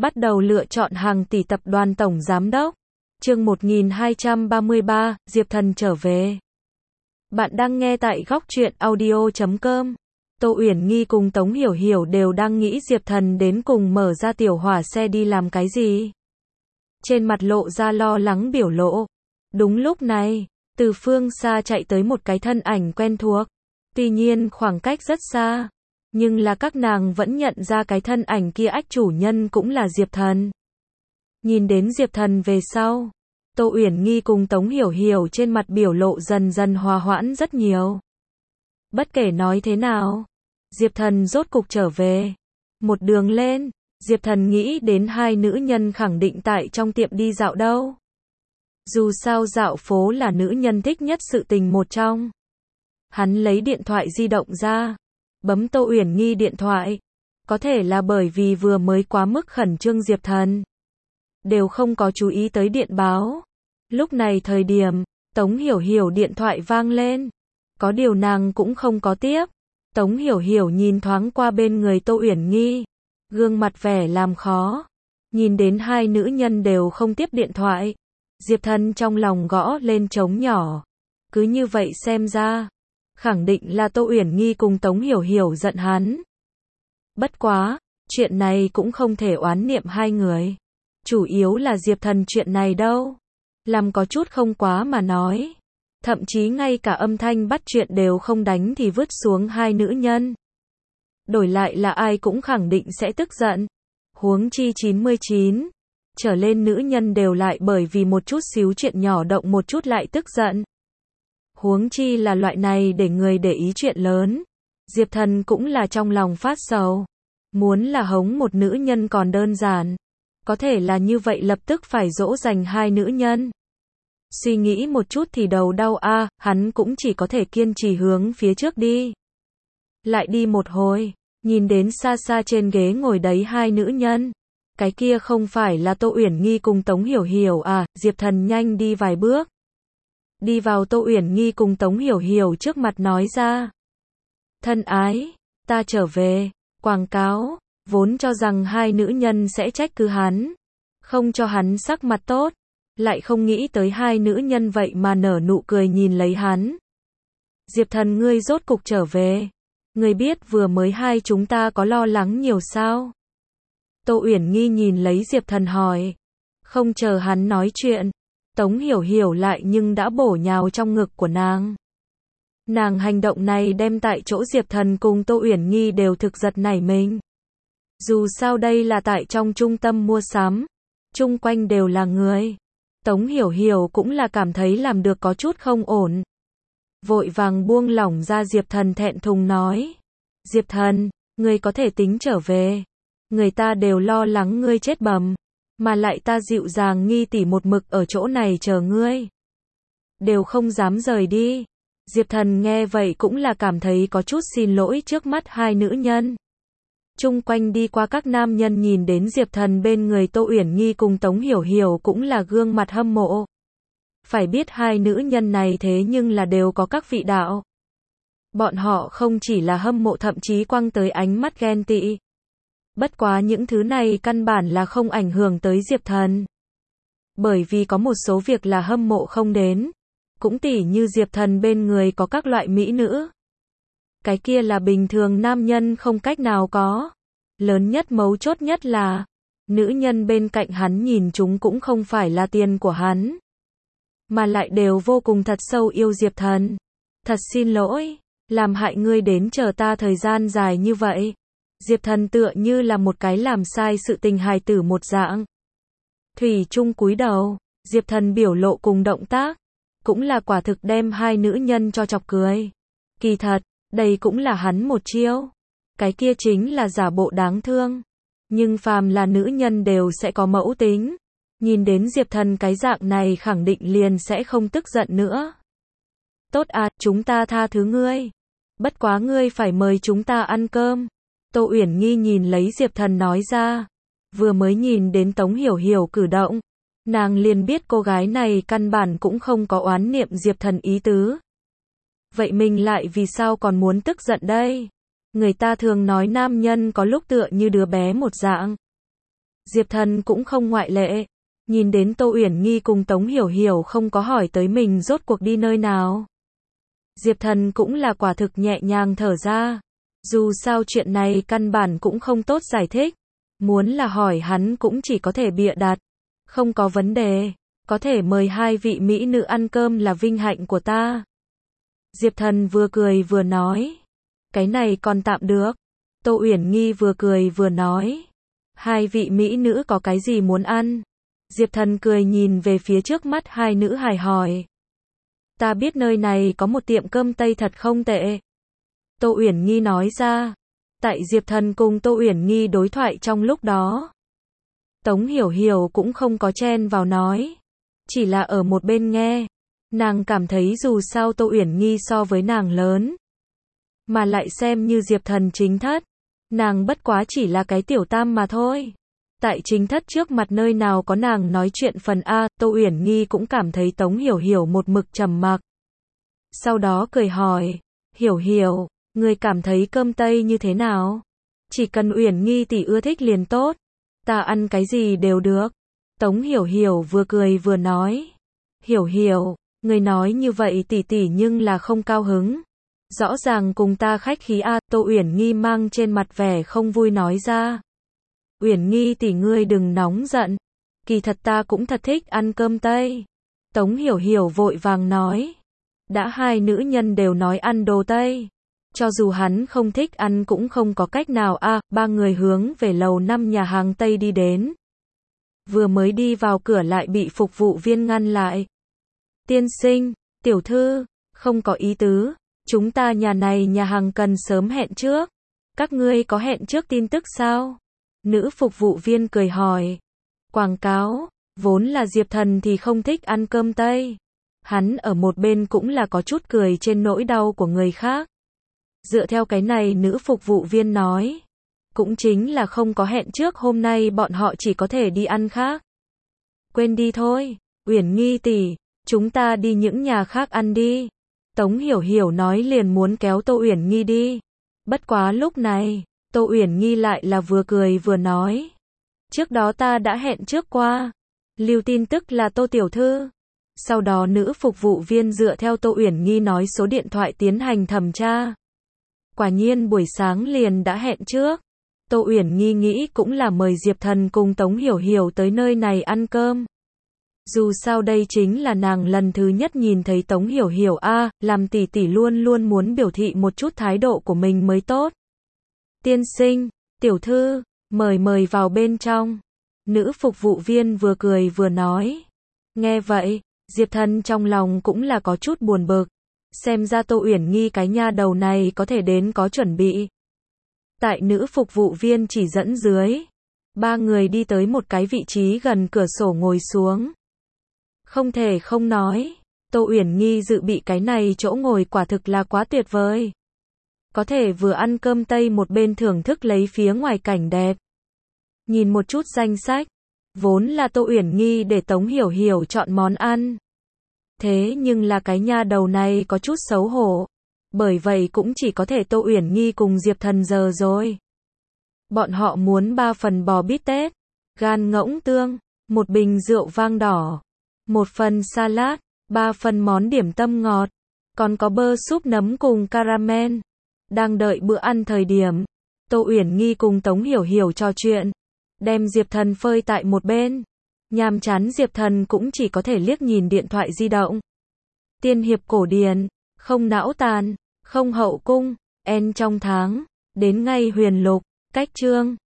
Bắt đầu lựa chọn hàng tỷ tập đoàn tổng giám đốc. Chương 1233, Diệp Thần trở về. Bạn đang nghe tại góc truyện audio.com. Tô Uyển Nghi cùng Tống Hiểu Hiểu đều đang nghĩ Diệp Thần đến cùng mở ra tiểu hỏa xe đi làm cái gì. Trên mặt lộ ra lo lắng biểu lộ. Đúng lúc này, từ phương xa chạy tới một cái thân ảnh quen thuộc. Tuy nhiên khoảng cách rất xa, nhưng là các nàng vẫn nhận ra cái thân ảnh kia ách chủ nhân cũng là Diệp Thần. Nhìn đến Diệp Thần về sau, Tô Uyển Nghi cùng Tống Hiểu Hiểu trên mặt biểu lộ dần dần hòa hoãn rất nhiều. Bất kể nói thế nào, Diệp Thần rốt cục trở về. Một đường lên, Diệp Thần nghĩ đến hai nữ nhân khẳng định tại trong tiệm đi dạo đâu. Dù sao dạo phố là nữ nhân thích nhất sự tình một trong. Hắn lấy điện thoại di động ra, bấm Tô Uyển Nghi điện thoại. Có thể là bởi vì vừa mới quá mức khẩn trương Diệp Thần đều không có chú ý tới điện báo. Lúc này thời điểm, Tống Hiểu Hiểu điện thoại vang lên. Có điều nàng cũng không có tiếp. Tống Hiểu Hiểu nhìn thoáng qua bên người Tô Uyển Nghi, gương mặt vẻ làm khó. Nhìn đến hai nữ nhân đều không tiếp điện thoại, Diệp Thần trong lòng gõ lên trống nhỏ. Cứ như vậy xem ra, khẳng định là Tô Uyển Nghi cùng Tống Hiểu Hiểu giận hắn. Bất quá, chuyện này cũng không thể oán niệm hai người. Chủ yếu là Diệp Thần chuyện này đâu. Làm có chút không quá mà nói. Thậm chí ngay cả âm thanh bắt chuyện đều không đánh thì vứt xuống hai nữ nhân. Đổi lại là ai cũng khẳng định sẽ tức giận. Huống chi 99 trở lên nữ nhân đều lại bởi vì một chút xíu chuyện nhỏ động một chút lại tức giận. Huống chi là loại này để người để ý chuyện lớn. Diệp Thần cũng là trong lòng phát sầu. Muốn là hống một nữ nhân còn đơn giản. Có thể là như vậy lập tức phải dỗ dành hai nữ nhân. Suy nghĩ một chút thì đầu đau hắn cũng chỉ có thể kiên trì hướng phía trước đi. Lại đi một hồi, nhìn đến xa xa trên ghế ngồi đấy hai nữ nhân. Cái kia không phải là Tô Uyển Nghi cùng Tống Hiểu Hiểu Diệp Thần nhanh đi vài bước. Đi vào Tô Uyển Nghi cùng Tống Hiểu Hiểu trước mặt nói ra. Thân ái, ta trở về, quảng cáo, vốn cho rằng hai nữ nhân sẽ trách cứ hắn. Không cho hắn sắc mặt tốt. Lại không nghĩ tới hai nữ nhân vậy mà nở nụ cười nhìn lấy hắn. Diệp Thần ngươi rốt cục trở về. Ngươi biết vừa mới hai chúng ta có lo lắng nhiều sao? Tô Uyển Nghi nhìn lấy Diệp Thần hỏi. Không chờ hắn nói chuyện, Tống Hiểu Hiểu lại nhưng đã bổ nhào trong ngực của nàng. Nàng hành động này đem tại chỗ Diệp Thần cùng Tô Uyển Nghi đều thực giật nảy mình. Dù sao đây là tại trong trung tâm mua sắm, chung quanh đều là người. Tống Hiểu Hiểu cũng là cảm thấy làm được có chút không ổn. Vội vàng buông lỏng ra Diệp Thần thẹn thùng nói. Diệp Thần, ngươi có thể tính trở về. Người ta đều lo lắng ngươi chết bầm. Mà lại ta dịu dàng Nghi tỷ một mực ở chỗ này chờ ngươi. Đều không dám rời đi. Diệp Thần nghe vậy cũng là cảm thấy có chút xin lỗi trước mắt hai nữ nhân. Chung quanh đi qua các nam nhân nhìn đến Diệp Thần bên người Tô Uyển Nghi cùng Tống Hiểu Hiểu cũng là gương mặt hâm mộ. Phải biết hai nữ nhân này thế nhưng là đều có các vị đạo. Bọn họ không chỉ là hâm mộ thậm chí quăng tới ánh mắt ghen tị. Bất quá những thứ này căn bản là không ảnh hưởng tới Diệp Thần. Bởi vì có một số việc là hâm mộ không đến. Cũng tỉ như Diệp Thần bên người có các loại mỹ nữ. Cái kia là bình thường nam nhân không cách nào có. Lớn nhất mấu chốt nhất là, nữ nhân bên cạnh hắn nhìn chúng cũng không phải là tiền của hắn. Mà lại đều vô cùng thật sâu yêu Diệp Thần. Thật xin lỗi, làm hại ngươi đến chờ ta thời gian dài như vậy. Diệp Thần tựa như là một cái làm sai sự tình hài tử một dạng. Thủy chung cúi đầu, Diệp Thần biểu lộ cùng động tác, cũng là quả thực đem hai nữ nhân cho chọc cười. Kỳ thật, đây cũng là hắn một chiêu. Cái kia chính là giả bộ đáng thương. Nhưng phàm là nữ nhân đều sẽ có mẫu tính. Nhìn đến Diệp Thần cái dạng này khẳng định liền sẽ không tức giận nữa. Tốt chúng ta tha thứ ngươi. Bất quá ngươi phải mời chúng ta ăn cơm. Tô Uyển Nghi nhìn lấy Diệp Thần nói ra. Vừa mới nhìn đến Tống Hiểu Hiểu cử động. Nàng liền biết cô gái này căn bản cũng không có oán niệm Diệp Thần ý tứ. Vậy mình lại vì sao còn muốn tức giận đây? Người ta thường nói nam nhân có lúc tựa như đứa bé một dạng. Diệp Thần cũng không ngoại lệ. Nhìn đến Tô Uyển Nghi cùng Tống Hiểu Hiểu không có hỏi tới mình rốt cuộc đi nơi nào. Diệp Thần cũng là quả thực nhẹ nhàng thở ra. Dù sao chuyện này căn bản cũng không tốt giải thích. Muốn là hỏi hắn cũng chỉ có thể bịa đặt. Không có vấn đề. Có thể mời hai vị mỹ nữ ăn cơm là vinh hạnh của ta. Diệp Thần vừa cười vừa nói. Cái này còn tạm được. Tô Uyển Nghi vừa cười vừa nói. Hai vị mỹ nữ có cái gì muốn ăn? Diệp Thần cười nhìn về phía trước mắt hai nữ hài hỏi. Ta biết nơi này có một tiệm cơm Tây thật không tệ. Tô Uyển Nghi nói ra. Tại Diệp Thần cùng Tô Uyển Nghi đối thoại trong lúc đó. Tống Hiểu Hiểu cũng không có chen vào nói. Chỉ là ở một bên nghe. Nàng cảm thấy dù sao Tô Uyển Nghi so với nàng lớn. Mà lại xem như Diệp Thần chính thất. Nàng bất quá chỉ là cái tiểu tam mà thôi. Tại chính thất trước mặt nơi nào có nàng nói chuyện phần A, Tô Uyển Nghi cũng cảm thấy Tống Hiểu Hiểu một mực trầm mặc. Sau đó cười hỏi, Hiểu Hiểu, người cảm thấy cơm Tây như thế nào? Chỉ cần Uyển Nghi tỷ ưa thích liền tốt. Ta ăn cái gì đều được. Tống Hiểu Hiểu vừa cười vừa nói. Hiểu Hiểu, người nói như vậy tỷ tỷ nhưng là không cao hứng. Rõ ràng cùng ta khách khí A, Tô Uyển Nghi mang trên mặt vẻ không vui nói ra. Uyển Nghi tỷ ngươi đừng nóng giận. Kỳ thật ta cũng thật thích ăn cơm Tây. Tống Hiểu Hiểu vội vàng nói. Đã hai nữ nhân đều nói ăn đồ Tây. Cho dù hắn không thích ăn cũng không có cách nào A, ba người hướng về lầu 5 nhà hàng Tây đi đến. Vừa mới đi vào cửa lại bị phục vụ viên ngăn lại. Tiên sinh, tiểu thư, không có ý tứ. Chúng ta nhà này nhà hàng cần sớm hẹn trước. Các ngươi có hẹn trước tin tức sao? Nữ phục vụ viên cười hỏi. Quảng cáo, vốn là Diệp Thần thì không thích ăn cơm Tây. Hắn ở một bên cũng là có chút cười trên nỗi đau của người khác. Dựa theo cái này nữ phục vụ viên nói. Cũng chính là không có hẹn trước hôm nay bọn họ chỉ có thể đi ăn khác. Quên đi thôi, Uyển Nghi tỷ, chúng ta đi những nhà khác ăn đi. Tống Hiểu Hiểu nói liền muốn kéo Tô Uyển Nghi đi. Bất quá lúc này, Tô Uyển Nghi lại là vừa cười vừa nói. Trước đó ta đã hẹn trước qua. Lưu tin tức là Tô tiểu thư. Sau đó nữ phục vụ viên dựa theo Tô Uyển Nghi nói số điện thoại tiến hành thẩm tra. Quả nhiên buổi sáng liền đã hẹn trước. Tô Uyển Nghi nghĩ cũng là mời Diệp Thần cùng Tống Hiểu Hiểu tới nơi này ăn cơm. Dù sao đây chính là nàng lần thứ nhất nhìn thấy Tống Hiểu Hiểu A, làm tỷ tỷ luôn luôn muốn biểu thị một chút thái độ của mình mới tốt. Tiên sinh, tiểu thư, mời vào bên trong. Nữ phục vụ viên vừa cười vừa nói. Nghe vậy, Diệp Thần trong lòng cũng là có chút buồn bực. Xem ra Tô Uyển Nghi cái nha đầu này có thể đến có chuẩn bị. Tại nữ phục vụ viên chỉ dẫn dưới, ba người đi tới một cái vị trí gần cửa sổ ngồi xuống. Không thể không nói, Tô Uyển Nghi dự bị cái này chỗ ngồi quả thực là quá tuyệt vời. Có thể vừa ăn cơm Tây một bên thưởng thức lấy phía ngoài cảnh đẹp. Nhìn một chút danh sách, vốn là Tô Uyển Nghi để Tống Hiểu Hiểu chọn món ăn. Thế nhưng là cái nha đầu này có chút xấu hổ. Bởi vậy cũng chỉ có thể Tô Uyển Nghi cùng Diệp Thần giờ rồi. Bọn họ muốn 3 phần bò bít tết, gan ngỗng tương, một bình rượu vang đỏ, một phần salad, 3 phần món điểm tâm ngọt, còn có bơ súp nấm cùng caramel. Đang đợi bữa ăn thời điểm, Tô Uyển Nghi cùng Tống Hiểu Hiểu trò chuyện, đem Diệp Thần phơi tại một bên. Nhàm chán Diệp Thần cũng chỉ có thể liếc nhìn điện thoại di động. Tiên hiệp cổ điển, không não tàn, không hậu cung, en trong tháng, đến ngay huyền lục, cách chương.